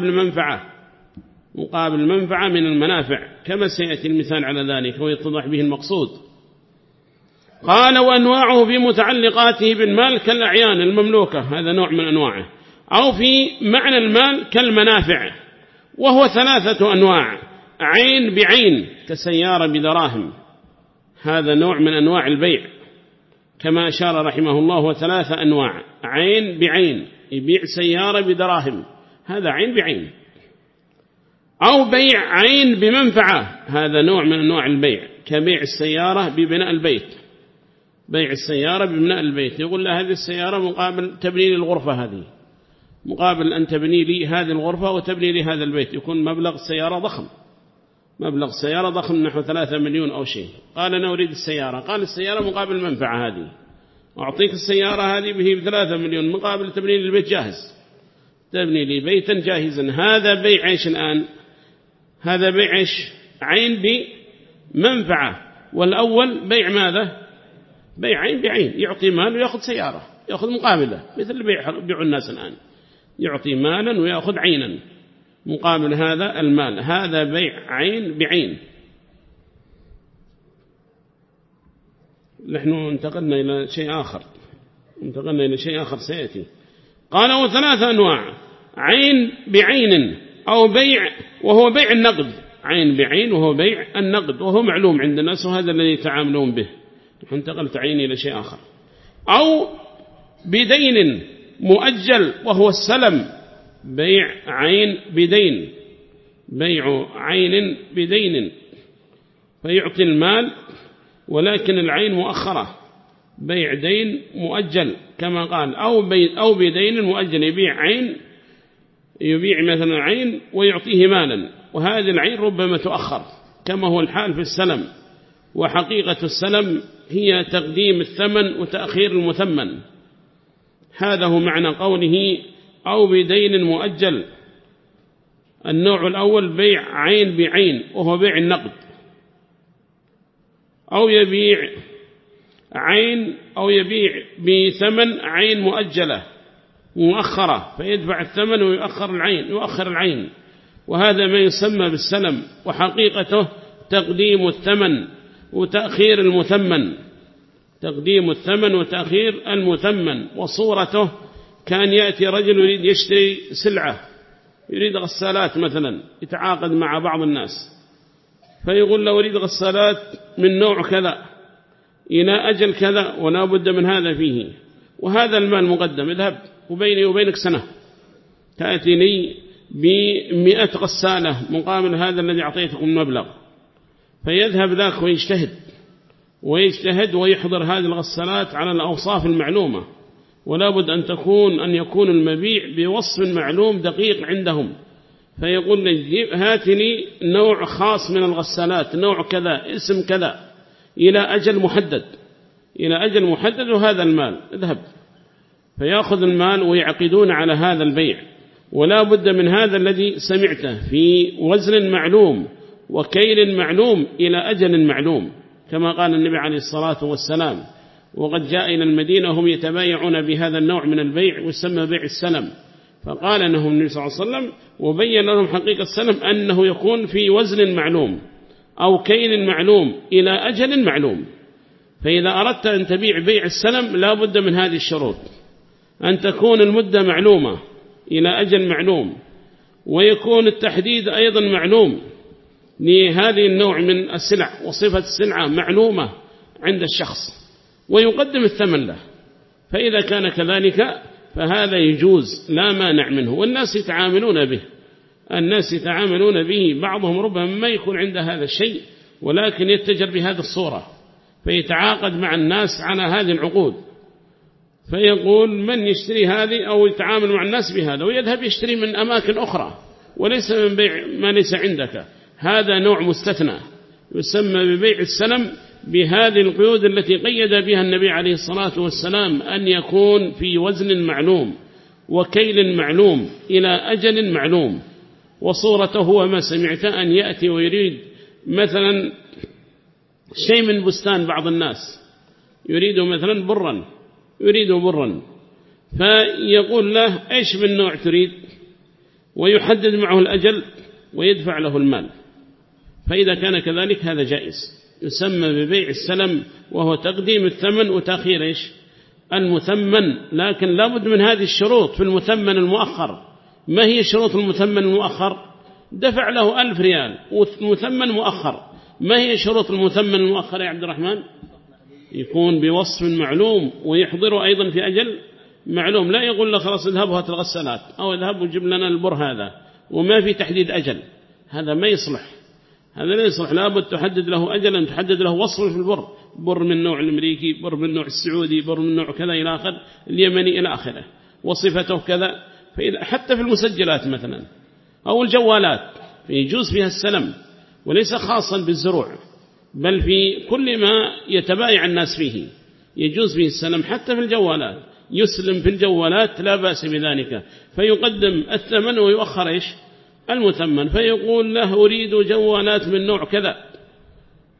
مقابل منفعة من المنافع، كما سيأتي المثال على ذلك ويتضح به المقصود. قال: وأنواعه في متعلقاته بالمال كالأعيان المملوكة، هذا نوع من أنواعه، أو في معنى المال كالمنافع، وهو 3 أنواع: عين بعين كسيارة بدراهم، هذا نوع من أنواع البيع كما أشار رحمه الله، 3 أنواع: عين بعين، يبيع سيارة بدراهم، هذا عين بعين. أو بيع عين بمنفعة، هذا نوع من أنواع البيع كبيع السيارة ببناء البيت، بيع السيارة ببناء البيت، يقول له هذه السيارة مقابل تبني لي الغرفة هذه، مقابل أن تبني لي هذه الغرفة وتبني لي هذا البيت، يكون مبلغ السيارة ضخم نحو 3 مليون أو شيء. قال: أنا أريد السيارة. قال: السيارة مقابل منفعة هذه، أعطيك السيارة هذه به 3 مليون مقابل تبني لي البيت جاهز، تبني لي بيتا جاهزا. هذا بيع عيش الآن، هذا بيع عيش عين بمنفعة، والأول بيع ماذا؟ بيع عين بعين، يعطي مال ويأخذ سيارة، يأخذ مقابلة، مثل بيع الناس الآن، يعطي مالا ويأخذ عينا مقابل هذا المال، هذا بيع عين بعين. نحن انتقلنا إلى شيء آخر سيأتي. قال وثلاثة أنواع: عين بعين، أو بيع وهو بيع النقد، عين بعين وهو بيع النقد وهو معلوم عند الناس وهذا الذي يتعاملون به. انتقلت عيني إلى شيء آخر. أو بدين مؤجل وهو السلم، بيع عين بدين، بيع عين بدين، فيعطي المال ولكن العين مؤخرة، بيع دين مؤجل كما قال. أو بدين مؤجل، يبيع مثلا عين ويعطيه مالا، وهذه العين ربما تؤخر كما هو الحال في السلم. وحقيقة السلم هي تقديم الثمن وتأخير المثمن، هذا هو معنى قوله أو بدين مؤجل. النوع الأول بيع عين بعين وهو بيع النقد، أو يبيع عين أو يبيع بثمن عين مؤجلة مؤخرة، فيدفع الثمن ويؤخر العين، وهذا ما يسمى بالسلم. وحقيقته تقديم الثمن وتأخير المثمن، تقديم الثمن وتأخير المثمن. وصورته كان يأتي رجل يريد يشتري سلعة، يريد غسالات مثلا، يتعاقد مع بعض الناس فيقول له أريد غسالات من نوع كذا إلى أجل كذا ولا بد من هذا فيه، وهذا المال مقدم، اذهب وبيني وبينك سنة تأتي لي ب100 غسالة مقابل هذا الذي أعطيتكم المبلغ. فيذهب ذاك ويجتهد ويحضر هذه الغسالات على الأوصاف المعلومة، ولا بد أن يكون المبيع بوصف معلوم دقيق عندهم. فيقول لي هات لي نوع خاص من الغسالات، نوع كذا، اسم كذا، إلى أجل محدد وهذا المال، اذهب. فيأخذ المال ويعقدون على هذا البيع، ولا بد من هذا الذي سمعته في وزن معلوم وكيل معلوم إلى أجل معلوم، كما قال النبي عليه الصلاة والسلام. وقد جاء إلى المدينة هم يتبايعون بهذا النوع من البيع ويسمى بيع السلم، فقال أنهم النبي صلى الله عليه وسلم وبين لهم حقيقة السلم أنه يكون في وزن معلوم أو كيل معلوم إلى أجل معلوم. فإذا أردت أن تبيع بيع السلم لا بد من هذه الشروط: أن تكون المدة معلومة إلى أجل معلوم، ويكون التحديد أيضا معلوم لهذه النوع من السلع، وصفة السلعة معلومة عند الشخص، ويقدم الثمن له. فإذا كان كذلك فهذا يجوز لا مانع منه، والناس يتعاملون به. بعضهم ربما ما يكون عنده هذا الشيء ولكن يتجر بهذه الصورة، فيتعاقد مع الناس على هذه العقود، فيقول من يشتري هذه أو يتعامل مع الناس بهذا، ويذهب يشتري من أماكن أخرى وليس من بيع ما ليس عندك. هذا نوع مستثنى يسمى ببيع السلم بهذه القيود التي قيد بها النبي عليه الصلاة والسلام: أن يكون في وزن معلوم وكيل معلوم إلى أجل معلوم. وصورته هو ما سمعت أن يأتي ويريد مثلا شيء من بستان بعض الناس، يريد مثلا برا، فيقول له إيش من نوع تريد، ويحدد معه الأجل ويدفع له المال. فإذا كان كذلك هذا جائز، يسمى ببيع السلم، وهو تقديم الثمن وتأخير المثمن. لكن لابد من هذه الشروط في المثمن المؤخر. ما هي شروط المثمن المؤخر؟ دفع له 1000 ريال ومثمن مؤخر. ما هي شروط المثمن المؤخر يا عبد الرحمن؟ يكون بوصف معلوم ويحضره أيضا في أجل معلوم. لا يقول له خلاص اذهب وهات الغسالات أو اذهب وجيب لنا البر هذا وما في تحديد أجل، هذا ما يصلح. لابد تحدد له أجلا، تحدد له وصف في البر، بر من النوع الأمريكي، بر من النوع السعودي، بر من النوع كذا إلى آخر، اليمني إلى آخره، وصفته كذا. حتى في المسجلات مثلا أو الجوالات يجوز فيها السلم، وليس خاصا بالزروع بل في كل ما يتبايع الناس فيه يجوز فيه السلم. حتى في الجوالات يسلم في الجوالات لا بأس بذلك، فيقدم الثمن ويؤخر المثمن. فيقول له أريد جوالات من نوع كذا،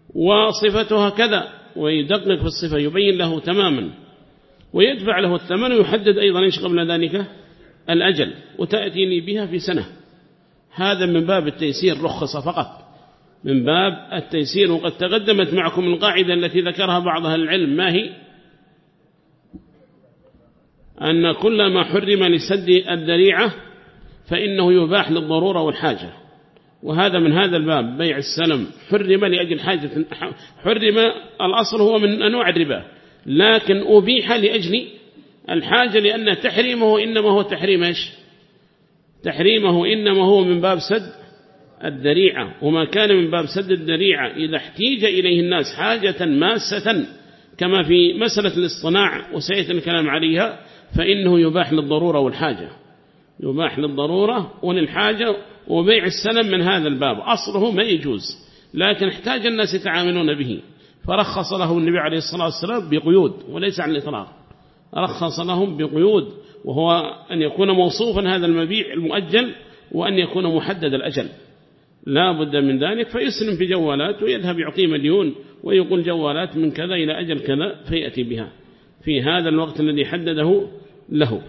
وصفتها كذا، ويدقق في الصفة يبين له تماما ويدفع له الثمن، ويحدد أيضا إيش قبل ذلك الأجل، وتأتيني بها في سنة. هذا من باب التيسير، رخص فقط من باب التيسير. وقد تقدمت معكم القاعدة التي ذكرها بعض أهل العلم، ما هي؟ أن كل ما حرم لسد الذريعة فإنه يباح للضرورة والحاجة. وهذا من هذا الباب، بيع السلم حرم لأجل حاجة، حرم الأصل هو من أنواع الربا، لكن أبيح لأجل الحاجة، لأن تحريمه إنما هو تحريم إيش؟ تحريمه إنما هو من باب سد الذريعة. وما كان من باب سد الذريعة إذا احتيج إليه الناس حاجة ماسة كما في مسألة الاصطناع وسيأتي الكلام عليها، فإنه يباح للضرورة والحاجة، يباح للضرورة وللحاجة. وبيع السلم من هذا الباب أصله ما يجوز، لكن احتاج الناس يتعاملون به، فرخص له النبي عليه الصلاة والسلام بقيود وليس عن الإطلاق، رخص لهم بقيود، وهو أن يكون موصوفا هذا المبيع المؤجل، وأن يكون محدد الأجل، لا بد من ذلك. فيسلم في جوالات ويذهب يعطيه مليون ويقول جوالات من كذا إلى أجل كذا، فيأتي بها في هذا الوقت الذي حدده له.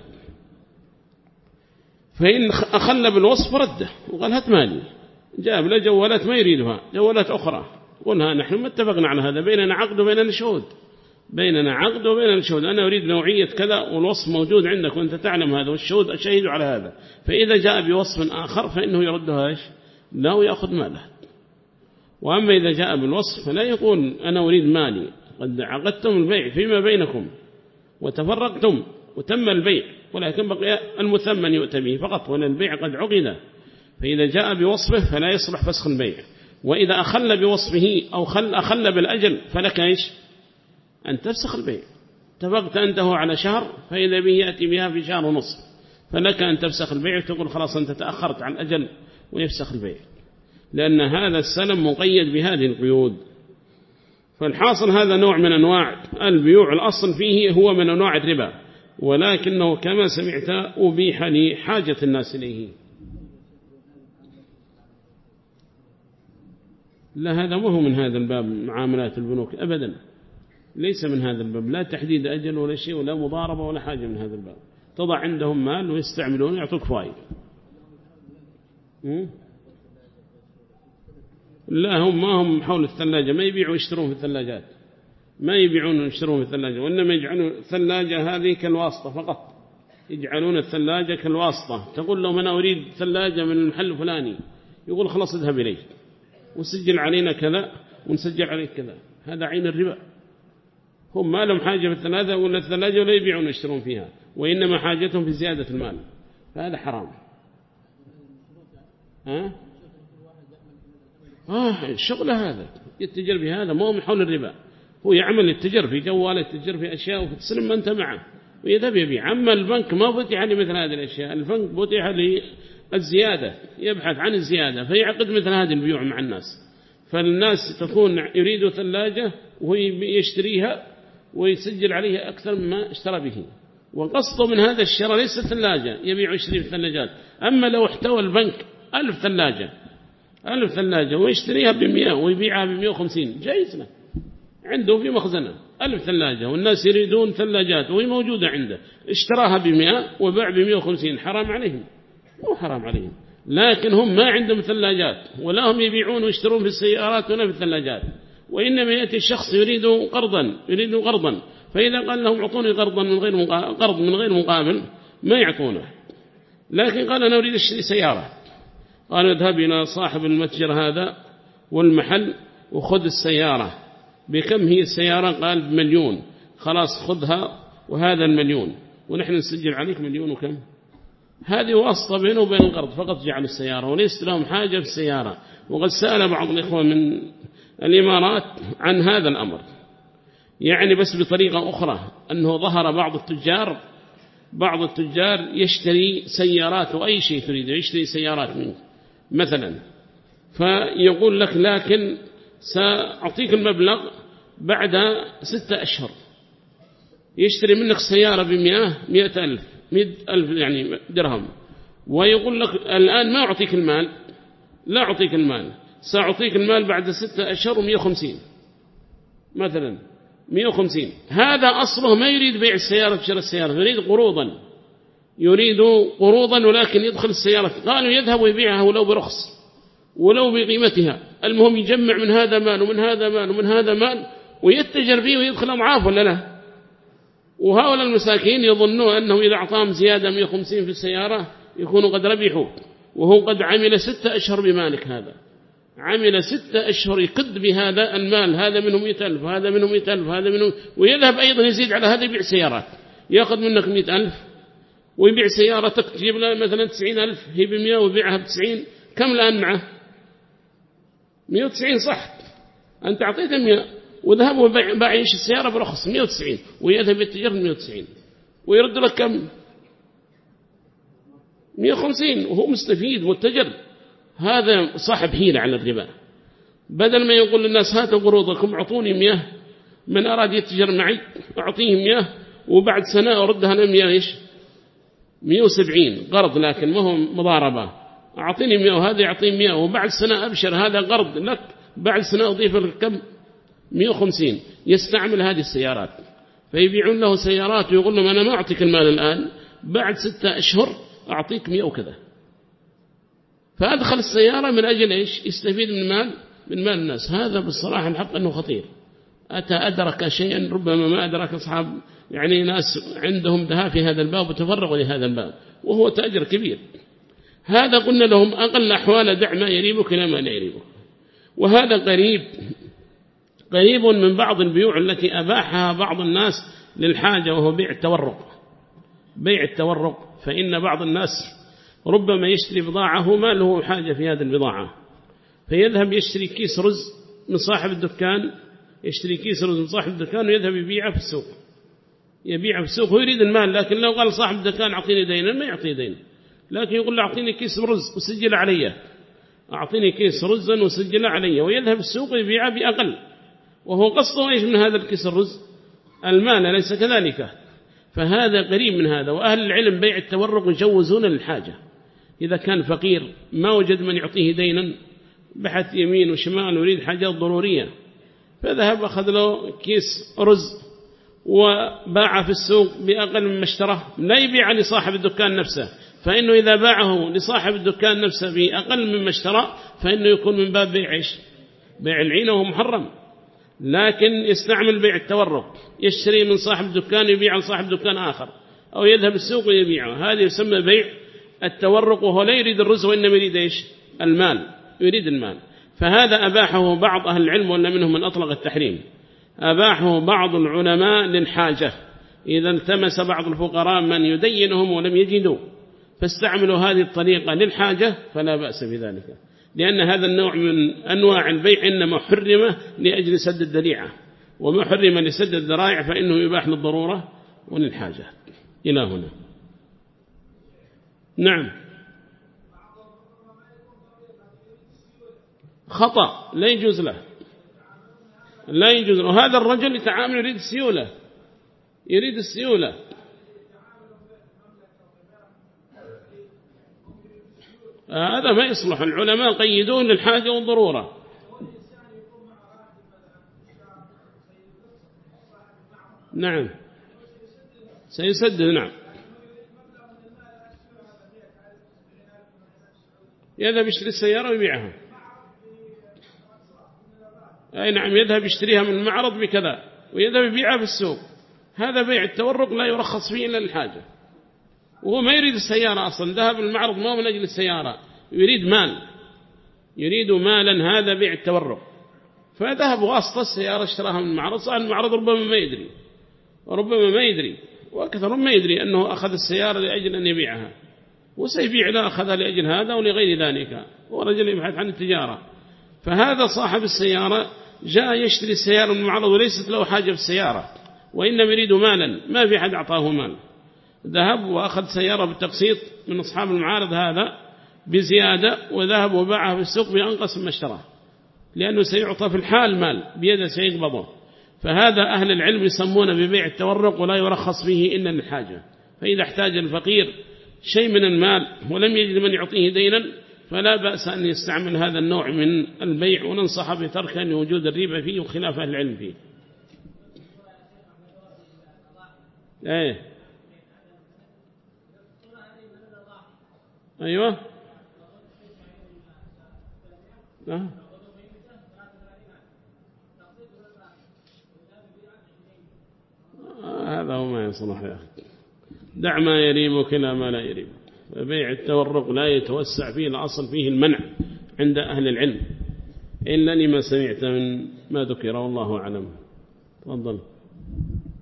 فإن أخل بالوصف رده وقال هات مالي، جاب له جوالات ما يريدها، جوالات أخرى، قلها نحن ما اتفقنا على هذا، بيننا عقد وبيننا شهود، بيننا عقد وبيننا شهود، أنا أريد نوعية كذا والوصف موجود عندك وأنت تعلم هذا، والشهود أشهد على هذا. فإذا جاء بوصف آخر فإنه يردها إيش؟ لا ويأخذ ماله. وأما إذا جاء بالوصف فلا يقول أنا أريد مالي، قد عقدتم البيع فيما بينكم وتفرقتم وتم البيع، ولكن بقي المثمن يؤتى به فقط، ولا البيع قد عقد. فإذا جاء بوصفه فلا يصلح فسخ البيع. وإذا أخل بوصفه أو أخل بالأجل فلك إيش؟ أن تفسخ البيع. اتفقت أنته على شهر، فإذا به يأتي بها في شهر ونصف، فلك أن تفسخ البيع وتقول خلاص أنت تأخرت عن الأجل، ويفسخ البيع، لأن هذا السلم مقيد بهذه القيود. فالحاصل هذا نوع من أنواع البيوع، الأصل فيه هو من أنواع الربا، ولكنه كما سمعت أبيح لحاجة الناس إليه. لا، هذا ما هو من هذا الباب، معاملات البنوك أبدا ليس من هذا الباب، لا تحديد أجل ولا شيء ولا مضاربة ولا حاجة من هذا الباب. تضع عندهم مال ويستعملون يعطوك فائدة. لا، هم ما هم حول الثلاجة، ما يبيعوا يشترون في الثلاجات، ما يبيعون ويشترون في الثلاجة، وإنما يجعلون الثلاجة هذه كالواسطة فقط، يجعلون الثلاجة كالواسطة. تقول لهم أنا أريد ثلاجة من المحل الفلاني، يقول خلاص اذهب إليه وسجل علينا كذا ونسجل عليك كذا. هذا عين الربا. هم ما لهم حاجة في الثلاجة ولا الثلاجة ولا يبيعون ويشترون فيها، وإنما حاجتهم في زيادة المال، فهذا حرام. الشغل هذا يتجر بهذا، ما هو من حول الربا، هو يعمل التجر في جواله، التجر في أشياء، وتسلم ما أنت معه ويذهب يبيع. أما البنك ما فتح لمثل هذه الأشياء، البنك فتح للزيادة، يبحث عن الزيادة، فيعقد مثل هذه البيوع مع الناس. فالناس تكون يريد ثلاجة وهو يشتريها ويسجل عليها أكثر مما اشترى به، وقصده من هذا الشراء ليس ثلاجة يبيع ويشتري في الثلاجات. أما لو احتوى البنك 1000 ثلاجة ويشتريها ب100 ويبيعها ب150 جائز له، عنده في مخزنة 1000 ثلاجة والناس يريدون ثلاجات وهي موجودة عنده، اشتراها ب100 وباع ب150، حرام عليهم؟ مو حرام عليهم، لكن هم ما عندهم ثلاجات ولا هم يبيعون ويشترون في السيارات ولا في الثلاجات، وإنما يأتي الشخص يريد قرضا، فإذا قال لهم اعطوني قرض من غير مقابل ما يعطونه. لكن قال أنا أريد أشتري سيارة، قال اذهب إلى صاحب المتجر هذا والمحل وخذ السيارة. بكم هي السيارة؟ قال ب1,000,000. خلاص خذها وهذا 1,000,000 ونحن نسجل عليك 1,000,000 وكم. هذه واسطة بينه وبين القرض فقط، جعل السيارة وليس لهم حاجة في السيارة. وقد سأل بعض الإخوة من الإمارات عن هذا الأمر، يعني بس بطريقة أخرى، أنه ظهر بعض التجار يشتري سيارات وأي شيء تريده، يشتري سيارات منه مثلا، فيقول لك لكن سأعطيك المبلغ بعد 6 أشهر. يشتري منك سيارة ب100,000 يعني درهم، ويقول لك الآن ما أعطيك المال، لا أعطيك المال، سأعطيك المال بعد 6 أشهر 150 مثلا 150. هذا أصله ما يريد بيع السيارة بشراء السيارة، يريد قروضا ولكن يدخل السيارة. قالوا يذهب ويبيعها ولو برخص ولو بقيمتها، المهم يجمع من هذا مال ومن هذا مال ومن هذا مال ويتجر فيه ويدخل أضعاف ولا لا. وهؤلاء المساكين يظنون أنه إذا أعطاهم زيادة 150 في السيارة يكونوا قد ربحوا، وهو قد عمل 6 أشهر بمالك هذا، عمل 6 أشهر يقد بهذا المال، هذا منهم 100,000 وهذا منهم 100,000 وهذا منهم، ويذهب أيضا يزيد على هذا يبيع سيارات، يأخذ منك 100,000 ويبيع سيارتك تجيب له مثلا 90,000 هي ب100 ويبيعها ب90. كم الآن معه 190 صح، أنت أعطيته 100 وذهب وباع يش السيارة برخص 190 ويذهب يتجر 190 ويرد لك كم 150 وهو مستفيد متجر. هذا صاحب حيلة على الربا. بدل ما يقول للناس هاتوا قروضكم أعطوني 100، من أراد يتجر معي أعطيه 100 وبعد سنة أردها أنا 100 إيش 170 قرض، لكن ما هو مضاربة. أعطيني 100 وهذا يعطيه 100 وبعد سنة أبشر هذا قرض لك، بعد سنة أضيف لك كم 150. يستعمل هذه السيارات فيبيعون له سيارات ويقول لهم أنا ما أعطيك المال الآن، بعد 6 أشهر أعطيك 100 وكذا. فأدخل السيارة من أجل إيش يستفيد من مال الناس. هذا بالصراحة الحق أنه خطير. أدرك شيئا ربما ما أدرك أصحاب يعني ناس عندهم دهاء في هذا الباب وتفرغوا لهذا الباب، وهو تأجر كبير. هذا قلنا لهم أقل أحوال دع ما يريبك إلى ما لا يريبك. وهذا قريب من بعض البيوع التي أباحها بعض الناس للحاجة، وهو بيع التورق. فإن بعض الناس ربما يشتري بضاعة ما له حاجة في هذه البضاعة، فيذهب يشتري كيس رز من صاحب الدكان، ويذهب يبيعه في السوق، هو يريد المال. لكن لو قال صاحب الدكان أعطيني دينا ما يعطي دين، لكن يقول له أعطيني كيس رز وسجل علي، أعطيني كيس رزا وسجل علي، ويذهب السوق ويبيعه بأقل، وهو قصده إيش من هذا الكيس الرز المال، ليس كذلك. فهذا قريب من هذا. وأهل العلم بيع التورق يجوزون للحاجة. إذا كان فقير ما وجد من يعطيه دينا، بحث يمين وشمال ويريد حاجات ضرورية، فذهب أخذ له كيس رز وباع في السوق بأقل مما اشتراه، لا يبيع لصاحب الدكان نفسه، فإنه إذا باعه لصاحب الدكان نفسه بأقل مما اشترى فإنه يكون من باب بيع العينة وهو محرم. لكن يستعمل بيع التورق، يشتري من صاحب الدكان يبيع لصاحب دكان آخر، أو يذهب السوق ويبيعه، هذا يسمى بيع التورق، وهو لا يريد الرز وإنما يريد يريد المال. فهذا أباحه بعض أهل العلم، وأن منهم من أطلق التحريم. أباحه بعض العلماء للحاجة، إذا التمس بعض الفقراء من يدينهم ولم يجدوا فاستعملوا هذه الطريقة للحاجة فلا بأس بذلك، لأن هذا النوع من أنواع البيع إنما حرم لأجل سد الذريعة، وما حرم لسد الذرائع فإنه يباح للضرورة وللحاجة. إلى هنا. نعم، خطأ، لا يجوز له. وهذا الرجل يتعامل يريد السيولة. هذا ما يصلح. العلماء قيدون للحاجة والضرورة. نعم سيسدد. نعم يذهب يشتري السيارة ويبيعها. أي نعم، يذهب يشتريها من المعرض بكذا ويذهب يبيعها في السوق. هذا بيع التورق لا يرخص فيه إلا للحاجة، وهو ما يريد السيارة أصلا، ذهب المعرض ما من أجل السيارة، يريد مالا. هذا بيع التورق. فذهب واسطة السيارة اشتراها من المعرض، صار المعرض ربما ما يدري وأكثر ما يدري أنه أخذ السيارة لأجل أن يبيعها، وسيبيع لا أخذها لأجل هذا ولغير ذلك، ورجل يبحث عن التجارة. فهذا صاحب السيارة جاء يشتري السيارة من المعرض وليست له حاجة في السيارة، وإنما يريد مالا، ما في أحد أعطاه مال. ذهب وأخذ سيارة بالتقسيط من أصحاب المعارض هذا بزيادة، وذهب وباعها في السوق بأنقص مما اشتراه، لأنه سيعطى في الحال مال بيده سيقبضه. فهذا أهل العلم يسمون ببيع التورق، ولا يرخص فيه إلا للحاجة. فإذا احتاج الفقير شيء من المال ولم يجد من يعطيه دينا فلا بأس أن يستعمل هذا النوع من البيع، وننصح بتركه لوجود الريبة فيه وخلاف أهل العلم فيه. ايه ايوه هذا هو ما يصلح يا أخي. دع ما يريبك إلى ما لا يريبك. بيع التورق لا يتوسع فيه، الأصل فيه المنع عند أهل العلم، إلا لما سمعت من ما ذكر والله أعلم. تفضل.